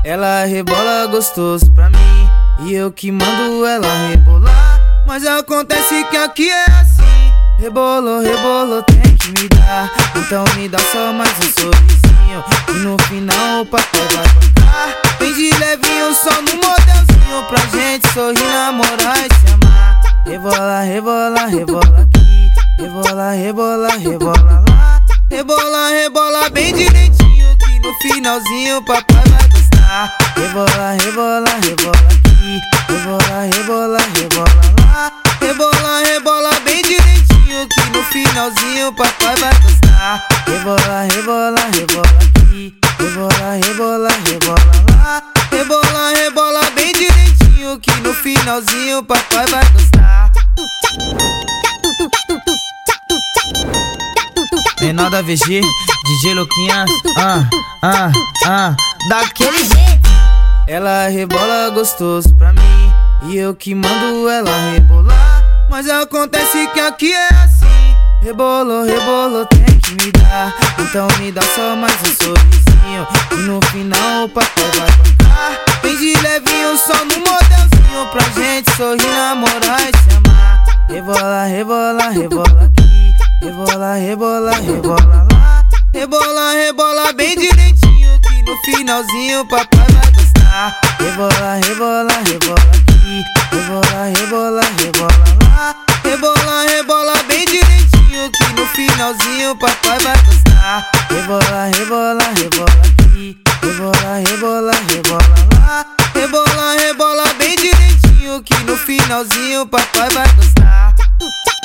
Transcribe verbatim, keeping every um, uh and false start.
Ela rebola gostoso pra mim e eu que mando ela rebolar. Mas acontece que aqui é assim: rebolou, rebolou, tem que me dar. Então me dá só mais um sorrisinho e no final o papai vai tocar. Vem de levinho só no modelzinho pra gente sorrir, namorar e se amar. Rebola, rebola, rebola aqui, rebola, rebola, rebola lá. Rebola, rebola bem direitinho que no finalzinho o papai vai gostar. Rebola, rebola, rebola aqui, rebola, rebola, rebola lá. Rebola, rebola bem direitinho que no finalzinho o papai vai gostar. Rebola, rebola, rebola aqui, rebola, rebola, rebola lá. Rebola, rebola bem direitinho que no finalzinho o papai vai gostar. Menor V G, D J Luquinhas, ah, ah, ah, daquele jeito. Ela rebola gostoso pra mim e eu que mando ela rebolar. Mas acontece que aqui é assim: rebolou, rebolou, tem que me dar. Então me dá só mais um sorrisinho e no final o papai vai tocar. Vem de levinho só no modelzinho pra gente sorrir, namorar e se amar. Rebola, rebola, rebola aqui, rebola, rebola, rebola lá. Rebola, rebola bem direitinho que no finalzinho o papai vai gostar. Rebola, rebola, rebola aqui, rebola, rebola, rebola lá. Rebola, rebola bem direitinho que no finalzinho o papai vai gostar. Rebola, rebola, rebola aqui, rebola, rebola, rebola lá. Rebola, rebola bem direitinho que no finalzinho o papai vai gostar.